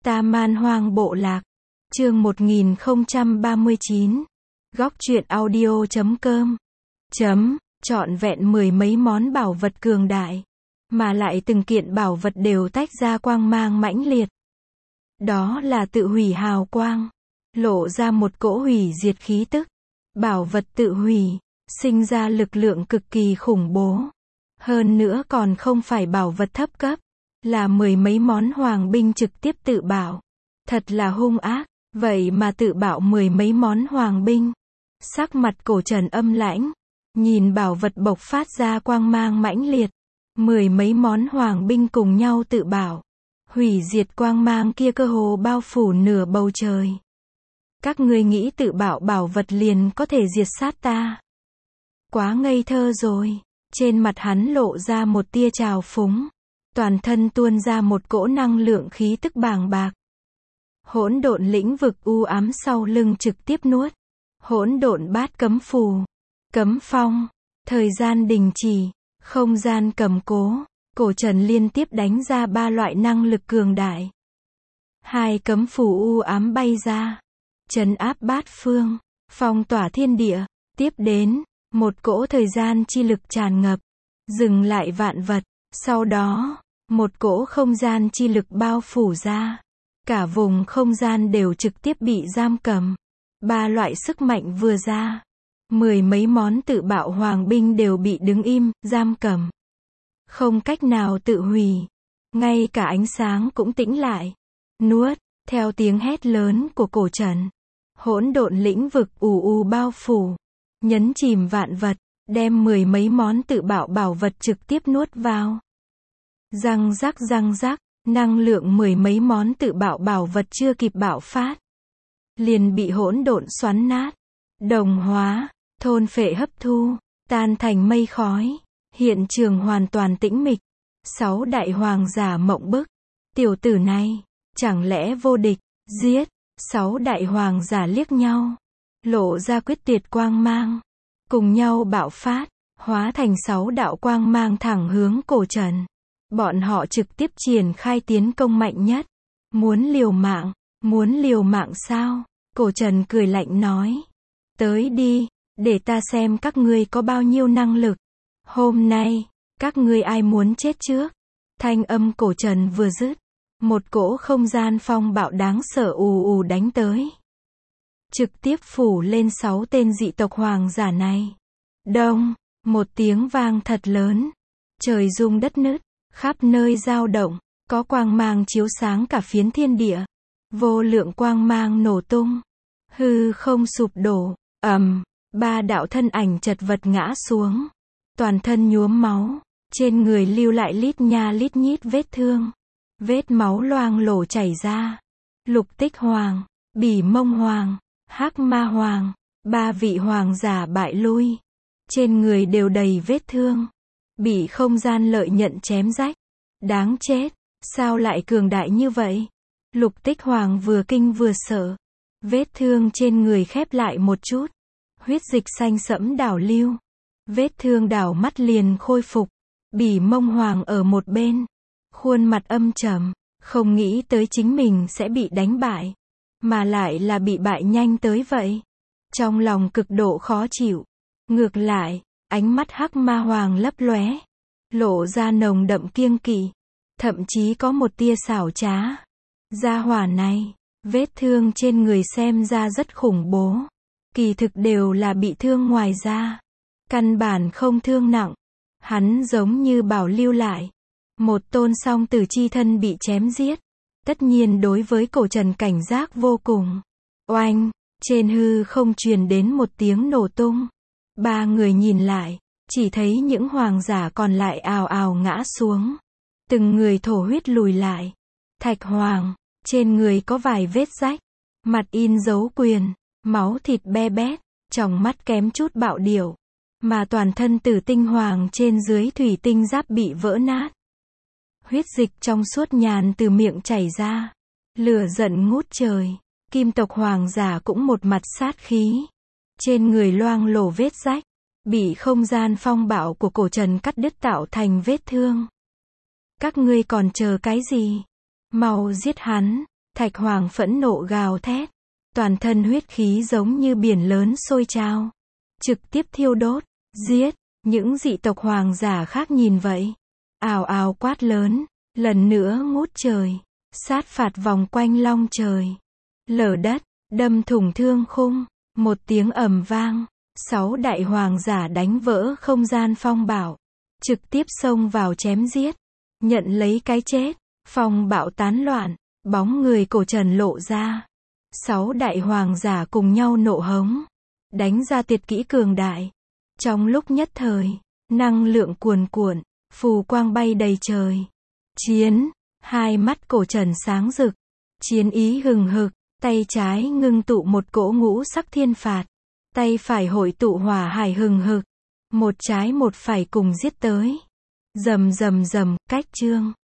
Ta Man Hoang Bộ Lạc. Chương 1039. Góc truyện audio.com. Trọn vẹn mười mấy món bảo vật cường đại. Mà lại từng kiện bảo vật đều tách ra quang mang mãnh liệt. Đó là tự hủy hào quang. Lộ ra một cỗ hủy diệt khí tức. Bảo vật tự hủy, sinh ra lực lượng cực kỳ khủng bố. Hơn nữa còn không phải bảo vật thấp cấp. Là mười mấy món hoàng binh trực tiếp tự bảo. Thật là hung ác, vậy mà tự bảo mười mấy món hoàng binh. Sắc mặt Cổ Trần âm lãnh, nhìn bảo vật bộc phát ra quang mang mãnh liệt. Mười mấy món hoàng binh cùng nhau tự bảo. Hủy diệt quang mang kia cơ hồ bao phủ nửa bầu trời. Các ngươi nghĩ tự bảo bảo vật liền có thể diệt sát ta? Quá ngây thơ rồi. Trên mặt hắn lộ ra một tia trào phúng. Toàn thân tuôn ra một cỗ năng lượng khí tức bàng bạc. Hỗn độn lĩnh vực u ám sau lưng trực tiếp nuốt. Hỗn độn bát cấm phù. Cấm phong. Thời gian đình chỉ. Không gian cầm cố. Cổ Trần liên tiếp đánh ra ba loại năng lực cường đại. Hai cấm phù u ám bay ra. Trấn áp bát phương. Phong tỏa thiên địa. Tiếp đến, một cỗ thời gian chi lực tràn ngập. Dừng lại vạn vật. Sau đó, một cỗ không gian chi lực bao phủ ra. Cả vùng không gian đều trực tiếp bị giam cầm. Ba loại sức mạnh vừa ra. Mười mấy món tự bạo hoàng binh đều bị đứng im, giam cầm. Không cách nào tự hủy. Ngay cả ánh sáng cũng tĩnh lại. Nuốt, theo tiếng hét lớn của Cổ Trần. Hỗn độn lĩnh vực ù ù bao phủ. Nhấn chìm vạn vật, đem mười mấy món tự bạo bảo vật trực tiếp nuốt vào. Răng rắc, năng lượng mười mấy món tự bạo bảo vật chưa kịp bạo phát. Liền bị hỗn độn xoắn nát. Đồng hóa, thôn phệ hấp thu, tan thành mây khói. Hiện trường hoàn toàn tĩnh mịch. Sáu đại hoàng giả mộng bức. Tiểu tử này, chẳng lẽ vô địch, giết. Sáu đại hoàng giả liếc nhau. Lộ ra quyết tuyệt quang mang. Cùng nhau bạo phát, hóa thành sáu đạo quang mang thẳng hướng Cổ Trần. Bọn họ trực tiếp triển khai tiến công mạnh nhất. Muốn liều mạng sao? Cổ Trần cười lạnh nói. Tới đi, để ta xem các ngươi có bao nhiêu năng lực. Hôm nay, các ngươi ai muốn chết trước? Thanh âm Cổ Trần vừa dứt. Một cỗ không gian phong bạo đáng sợ ù ù đánh tới. Trực tiếp phủ lên sáu tên dị tộc hoàng giả này. Đông, một tiếng vang thật lớn. Trời rung đất nứt. Khắp nơi dao động, có quang mang chiếu sáng cả phiến thiên địa. Vô lượng quang mang nổ tung. Hư không sụp đổ, ba đạo thân ảnh chật vật ngã xuống. Toàn thân nhuốm máu, trên người lưu lại lít nha lít nhít vết thương. Vết máu loang lổ chảy ra. Lục Tích Hoàng, Bỉ Mông Hoàng, Hắc Ma Hoàng, ba vị hoàng giả bại lui. Trên người đều đầy vết thương. Bị không gian lợi nhận chém rách. Đáng chết, sao lại cường đại như vậy? Lục Tích Hoàng vừa kinh vừa sợ. Vết thương trên người khép lại một chút. Huyết dịch xanh sẫm đảo lưu. Vết thương đảo mắt liền khôi phục. Bỉ Mông Hoàng ở một bên. Khuôn mặt âm trầm. Không nghĩ tới chính mình sẽ bị đánh bại. Mà lại là bị bại nhanh tới vậy. Trong lòng cực độ khó chịu. Ngược lại, ánh mắt Hắc Ma Hoàng lấp lóe. Lộ ra nồng đậm kiêng kỵ. Thậm chí có một tia xảo trá. Gia hỏa này, vết thương trên người xem ra rất khủng bố. Kỳ thực đều là bị thương ngoài da. Căn bản không thương nặng. Hắn giống như bảo lưu lại. Một tôn song tử chi thân bị chém giết. Tất nhiên đối với Cổ Trần cảnh giác vô cùng. Oanh, trên hư không truyền đến một tiếng nổ tung. Ba người nhìn lại. Chỉ thấy những hoàng giả còn lại ào ào ngã xuống. Từng người thổ huyết lùi lại. Thạch Hoàng, trên người có vài vết rách. Mặt in dấu quyền, máu thịt be bét, tròng mắt kém chút bạo điểu. Mà toàn thân Tử Tinh Hoàng trên dưới thủy tinh giáp bị vỡ nát. Huyết dịch trong suốt nhàn từ miệng chảy ra. Lửa giận ngút trời. Kim tộc hoàng giả cũng một mặt sát khí. Trên người loang lổ vết rách. Bị không gian phong bạo của Cổ Trần cắt đứt tạo thành vết thương. Các ngươi còn chờ cái gì? Mau giết hắn. Thạch Hoàng phẫn nộ gào thét. Toàn thân huyết khí giống như biển lớn sôi trào. Trực tiếp thiêu đốt, giết. Những dị tộc hoàng giả khác nhìn vậy. Ào ào quát lớn. Lần nữa ngút trời. Sát phạt vòng quanh long trời. Lở đất, đâm thủng thương khung. Một tiếng ầm vang. 6 đại hoàng giả đánh vỡ không gian phong bạo. Trực tiếp xông vào chém giết. Nhận lấy cái chết. Phong bạo tán loạn. Bóng người cổ trần lộ ra. 6 đại hoàng giả cùng nhau nộ hống. Đánh ra tuyệt kỹ cường đại. Trong lúc nhất thời, năng lượng cuồn cuộn, phù quang bay đầy trời. Chiến, hai mắt cổ trần sáng rực. Chiến ý hừng hực, tay trái ngưng tụ một cỗ ngũ sắc thiên phạt. Tay phải hội tụ hỏa hải hừng hực. Một trái một phải cùng giết tới. Rầm rầm rầm, cách chương.